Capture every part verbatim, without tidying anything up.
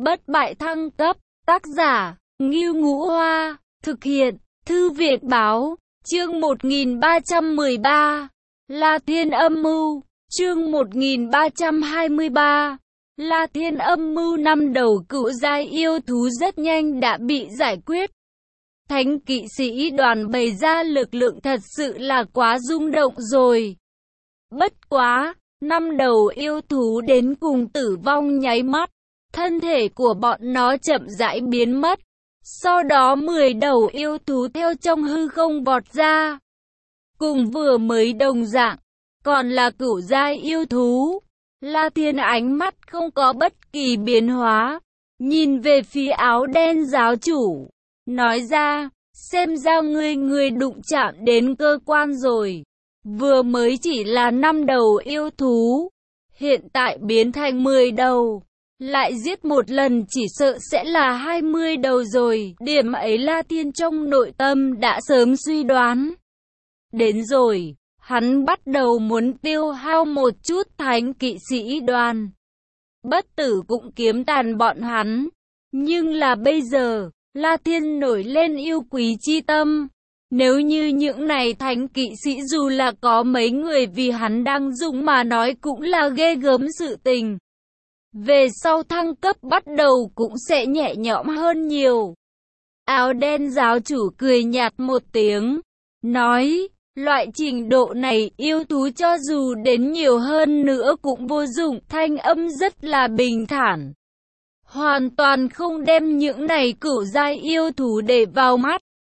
Bất bại thăng cấp, tác giả, Ngưu Ngũ Hoa, thực hiện, Thư viện báo, chương một nghìn ba trăm mười ba, La Thiên Âm Mưu, chương một nghìn ba trăm hai mươi ba, La Thiên Âm Mưu. Năm đầu cựu giai yêu thú rất nhanh đã bị giải quyết. Thánh kỵ sĩ đoàn bày ra lực lượng thật sự là quá rung động rồi. Bất quá, năm đầu yêu thú đến cùng tử vong nháy mắt, thân thể của bọn nó chậm rãi biến mất. Sau đó mười đầu yêu thú theo trong hư không vọt ra. Cùng vừa mới đồng dạng, còn là cửu giai yêu thú. La Thiên ánh mắt không có bất kỳ biến hóa, nhìn về phía áo đen giáo chủ, nói ra, xem ra ngươi ngươi đụng chạm đến cơ quan rồi. Vừa mới chỉ là năm đầu yêu thú, hiện tại biến thành mười đầu. Lại giết một lần chỉ sợ sẽ là hai mươi đầu rồi. Điểm ấy La Thiên trong nội tâm đã sớm suy đoán. Đến rồi, hắn bắt đầu muốn tiêu hao một chút thánh kỵ sĩ đoàn. Bất tử cũng kiếm tàn bọn hắn. Nhưng là bây giờ, La Thiên nổi lên yêu quý chi tâm. Nếu như những này thánh kỵ sĩ dù là có mấy người vì hắn đang dùng mà nói cũng là ghê gớm sự tình. Về sau thăng cấp bắt đầu cũng sẽ nhẹ nhõm hơn nhiều. Áo đen giáo chủ cười nhạt một tiếng, nói, loại trình độ này yêu thú cho dù đến nhiều hơn nữa cũng vô dụng. Thanh âm rất là bình thản, hoàn toàn không đem những này cửu giai yêu thú để vào mắt.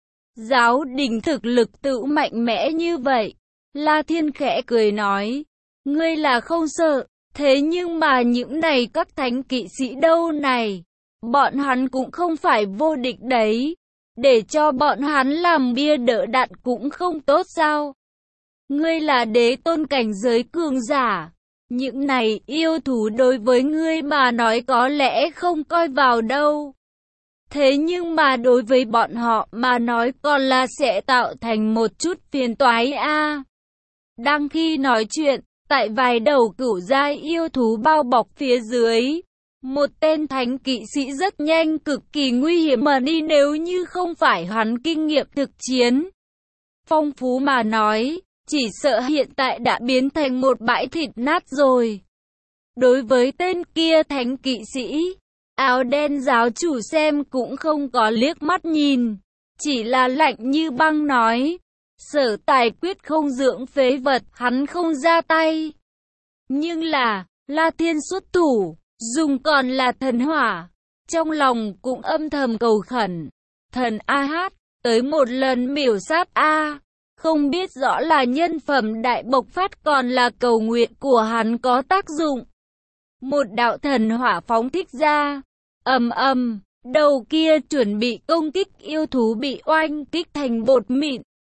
Giáo đình thực lực tự mạnh mẽ như vậy. La Thiên khẽ cười nói, ngươi là không sợ. Thế nhưng mà những này các thánh kỵ sĩ đâu này, bọn hắn cũng không phải vô địch đấy, để cho bọn hắn làm bia đỡ đạn cũng không tốt sao? Ngươi là đế tôn cảnh giới cường giả, những này yêu thú đối với ngươi mà nói có lẽ không coi vào đâu. Thế nhưng mà đối với bọn họ mà nói còn là sẽ tạo thành một chút phiền toái a. À. Đang khi nói chuyện, tại vài đầu cửu giai yêu thú bao bọc phía dưới, một tên thánh kỵ sĩ rất nhanh cực kỳ nguy hiểm mà đi. Nếu như không phải hắn kinh nghiệm thực chiến phong phú mà nói, chỉ sợ hiện tại đã biến thành một bãi thịt nát rồi. Đối với tên kia thánh kỵ sĩ, áo đen giáo chủ xem cũng không có liếc mắt nhìn, chỉ là lạnh như băng nói, Sở Tài quyết không dưỡng phế vật, hắn không ra tay. Nhưng là, La Thiên xuất thủ, dùng còn là thần hỏa, trong lòng cũng âm thầm cầu khẩn, thần A Hát, tới một lần miểu sát A. Không biết rõ là nhân phẩm đại bộc phát còn là cầu nguyện của hắn có tác dụng. Một đạo thần hỏa phóng thích ra, ầm ầm, đầu kia chuẩn bị công kích yêu thú bị oanh kích thành bột mịn.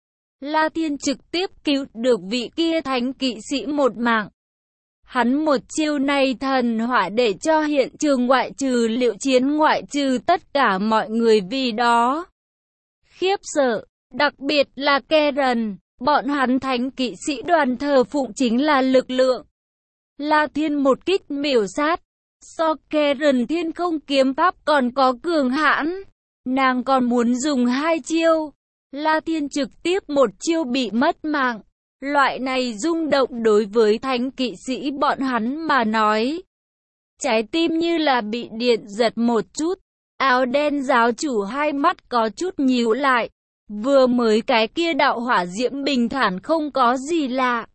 La Thiên trực tiếp cứu được vị kia thánh kỵ sĩ một mạng. Hắn một chiêu này thần hỏa để cho hiện trường ngoại trừ Liệu Chiến ngoại trừ tất cả mọi người vì đó khiếp sợ, đặc biệt là Keren, bọn hắn thánh kỵ sĩ đoàn thờ phụng chính là lực lượng. La Thiên một kích miểu sát, so Keren thiên không kiếm pháp còn có cường hãn, nàng còn muốn dùng hai chiêu. La Thiên trực tiếp một chiêu bị mất mạng. Loại này rung động đối với thánh kỵ sĩ bọn hắn mà nói, trái tim như là bị điện giật một chút. Áo đen giáo chủ hai mắt có chút nhíu lại. Vừa mới cái kia đạo hỏa diễm bình thản không có gì lạ,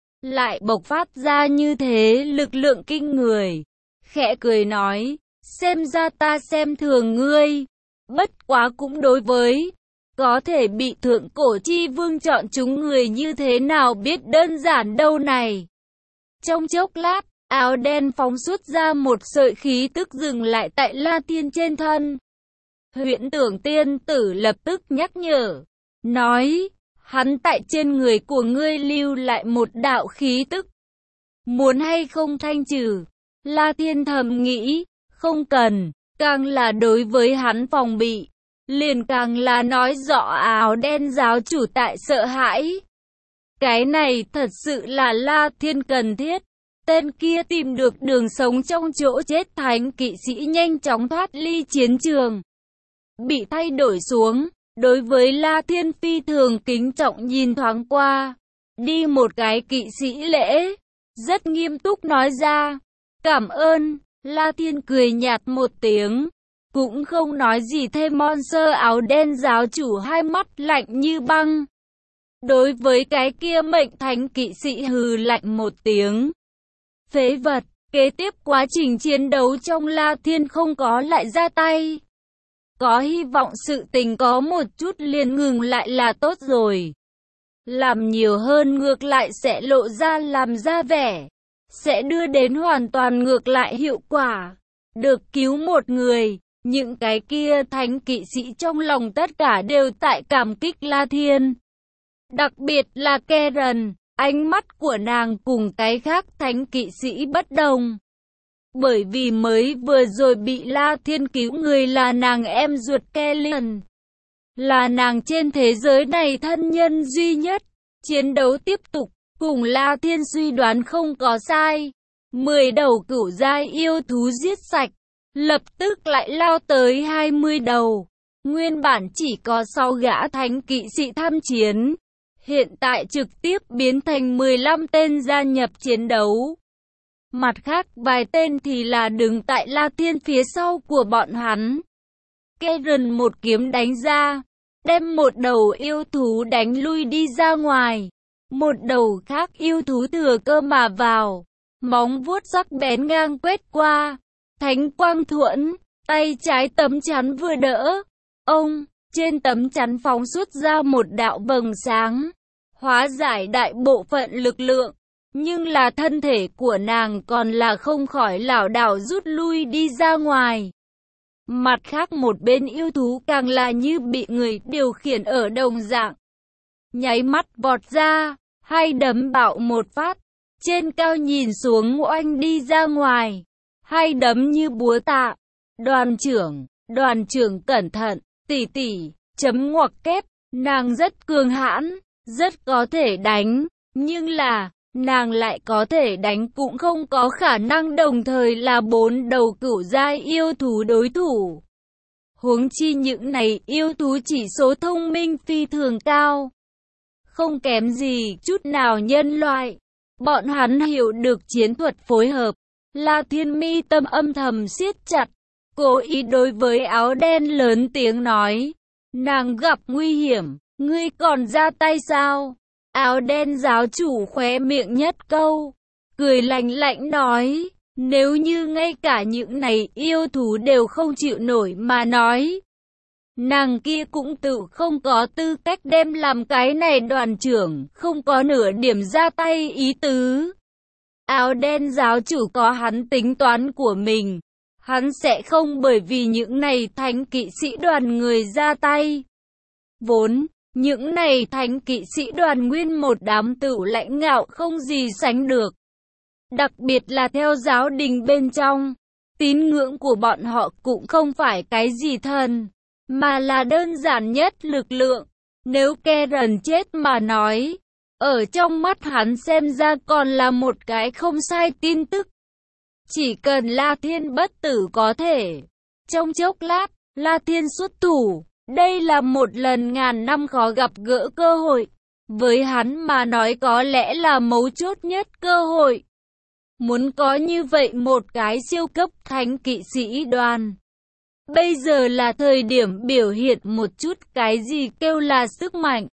lại bộc phát ra như thế lực lượng kinh người. Khẽ cười nói, xem ra ta xem thường ngươi. Bất quá cũng đối với có thể bị thượng cổ chi vương chọn chúng người như thế nào biết đơn giản đâu này. Trong chốc lát, áo đen phóng xuất ra một sợi khí tức dừng lại tại La Thiên trên thân. Huyễn Tưởng tiên tử lập tức nhắc nhở, nói, hắn tại trên người của ngươi lưu lại một đạo khí tức. Muốn hay không thanh trừ? La Thiên thầm nghĩ, không cần, càng là đối với hắn phòng bị, liền càng là nói rõ áo đen giáo chủ tại sợ hãi. Cái này thật sự là La Thiên cần thiết. tên kia tìm được đường sống trong chỗ chết, thánh kỵ sĩ nhanh chóng thoát ly chiến trường. Bị thay đổi xuống, đối với La Thiên phi thường kính trọng nhìn thoáng qua. Đi một cái kỵ sĩ lễ, rất nghiêm túc nói ra. Cảm ơn, La Thiên cười nhạt một tiếng. Cũng không nói gì thêm. Monster áo đen giáo chủ hai mắt lạnh như băng. Đối với cái kia mệnh thánh kỵ sĩ hừ lạnh một tiếng. Phế vật, kế tiếp quá trình chiến đấu trong La Thiên không có lại ra tay. Có hy vọng sự tình có một chút liền ngừng lại là tốt rồi. Làm nhiều hơn ngược lại sẽ lộ ra làm ra vẻ. Sẽ đưa đến hoàn toàn ngược lại hiệu quả. Được cứu một người, những cái kia thánh kỵ sĩ trong lòng tất cả đều tại cảm kích La Thiên. Đặc biệt là Karen, ánh mắt của nàng cùng cái khác thánh kỵ sĩ bất đồng. Bởi vì mới vừa rồi bị La Thiên cứu người là nàng em ruột Kellen. Là nàng trên thế giới này thân nhân duy nhất. Chiến đấu tiếp tục, cùng La Thiên suy đoán không có sai. Mười đầu cửu giai yêu thú giết sạch, lập tức lại lao tới hai mươi đầu. Nguyên bản chỉ có sáu gã thánh kỵ sĩ tham chiến. Hiện tại trực tiếp biến thành mười lăm tên gia nhập chiến đấu. Mặt khác vài tên thì là đứng tại La Thiên phía sau của bọn hắn. Karen một kiếm đánh ra, đem một đầu yêu thú đánh lui đi ra ngoài. Một đầu khác yêu thú thừa cơ mà vào, móng vuốt sắc bén ngang quét qua. Thánh quang thuẫn, tay trái tấm chắn vừa đỡ. Ông, trên tấm chắn phóng xuất ra một đạo vầng sáng, hóa giải đại bộ phận lực lượng. Nhưng là thân thể của nàng còn là không khỏi lảo đảo rút lui đi ra ngoài. Mặt khác một bên yêu thú càng là như bị người điều khiển ở đồng dạng. Nháy mắt vọt ra, hai đấm bạo một phát, trên cao nhìn xuống oanh đi ra ngoài. Hai đấm như búa tạ. Đoàn trưởng, đoàn trưởng cẩn thận, tỷ tỷ, chấm ngoặc kép, nàng rất cường hãn, rất có thể đánh, nhưng là, nàng lại có thể đánh cũng không có khả năng đồng thời là bốn đầu cửu giai yêu thú đối thủ. Huống chi những này yêu thú chỉ số thông minh phi thường cao. Không kém gì chút nào nhân loại. Bọn hắn hiểu được chiến thuật phối hợp. La Thiên mi tâm âm thầm siết chặt. Cố ý đối với áo đen lớn tiếng nói. Nàng gặp nguy hiểm, ngươi còn ra tay sao? Áo đen giáo chủ khóe miệng nhất câu. Cười lạnh lạnh nói. Nếu như ngay cả những này yêu thú đều không chịu nổi mà nói. Nàng kia cũng tự không có tư cách đem làm cái này đoàn trưởng, không có nửa điểm ra tay ý tứ. Áo đen giáo chủ có hắn tính toán của mình. Hắn sẽ không bởi vì những này thánh kỵ sĩ đoàn người ra tay. Vốn, những này thánh kỵ sĩ đoàn nguyên một đám tự lãnh ngạo không gì sánh được. Đặc biệt là theo giáo đình bên trong, tín ngưỡng của bọn họ cũng không phải cái gì thần, mà là đơn giản nhất lực lượng. Nếu Karen chết mà nói, ở trong mắt hắn xem ra còn là một cái không sai tin tức. Chỉ cần La Thiên bất tử có thể. Trong chốc lát, La Thiên xuất thủ. Đây là một lần ngàn năm khó gặp gỡ cơ hội. Với hắn mà nói có lẽ là mấu chốt nhất cơ hội. Muốn có như vậy một cái siêu cấp thánh kỵ sĩ đoàn. Bây giờ là thời điểm biểu hiện một chút cái gì kêu là sức mạnh.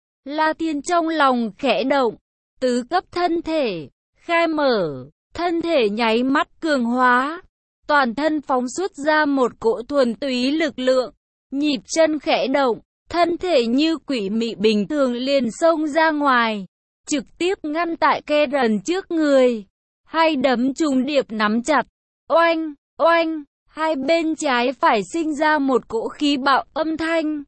La Thiên trong lòng khẽ động. Tứ cấp thân thể. Khai mở. Thân thể nháy mắt cường hóa. Toàn thân phóng xuất ra một cỗ thuần túy lực lượng. Nhịp chân khẽ động. Thân thể như quỷ mị bình thường liền xông ra ngoài. Trực tiếp ngăn tại Karen trước người. Hai đấm trùng điệp nắm chặt. Oanh, oanh. Hai bên trái phải sinh ra một cỗ khí bạo âm thanh.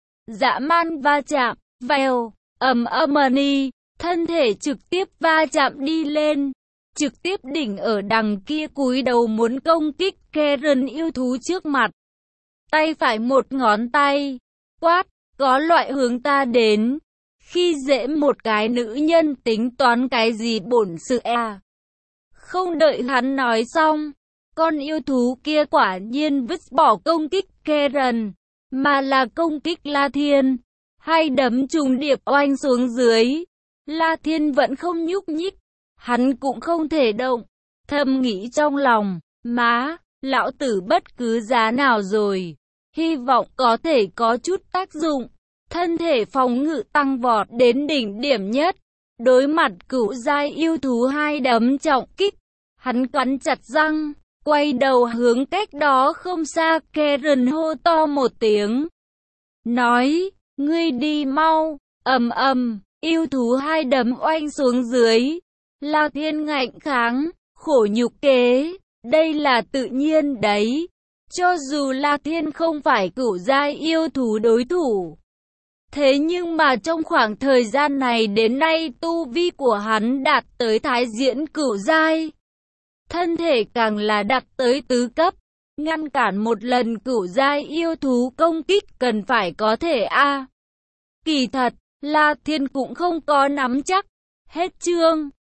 Dã man va chạm. Vèo. Ầm ầm ni. Thân thể trực tiếp va chạm đi lên. Trực tiếp đỉnh ở đằng kia cúi đầu muốn công kích Karen yêu thú trước mặt. Tay phải một ngón tay. Quát. Có loại hướng ta đến. Khi dễ một cái nữ nhân tính toán cái gì bổn sự à. Không đợi hắn nói xong, con yêu thú kia quả nhiên vứt bỏ công kích Karen, mà là công kích La Thiên. Hai đấm trùng điệp oanh xuống dưới. La Thiên vẫn không nhúc nhích, hắn cũng không thể động. Thầm nghĩ trong lòng, má, lão tử bất cứ giá nào rồi, hy vọng có thể có chút tác dụng. Thân thể phòng ngự tăng vọt đến đỉnh điểm nhất. Đối mặt cửu giai yêu thú hai đấm trọng kích, hắn cắn chặt răng, quay đầu hướng cách đó không xa Karen hô to một tiếng. Nói, ngươi đi mau, ầm ầm, yêu thú hai đấm oanh xuống dưới. La Thiên ngạnh kháng, khổ nhục kế, đây là tự nhiên đấy. Cho dù La Thiên không phải cửu giai yêu thú đối thủ, thế nhưng mà trong khoảng thời gian này đến nay tu vi của hắn đạt tới thái diễn cửu giai. Thân thể càng là đạt tới tứ cấp, ngăn cản một lần cửu giai yêu thú công kích cần phải có thể a. À. Kỳ thật, La Thiên cũng không có nắm chắc. Hết chương.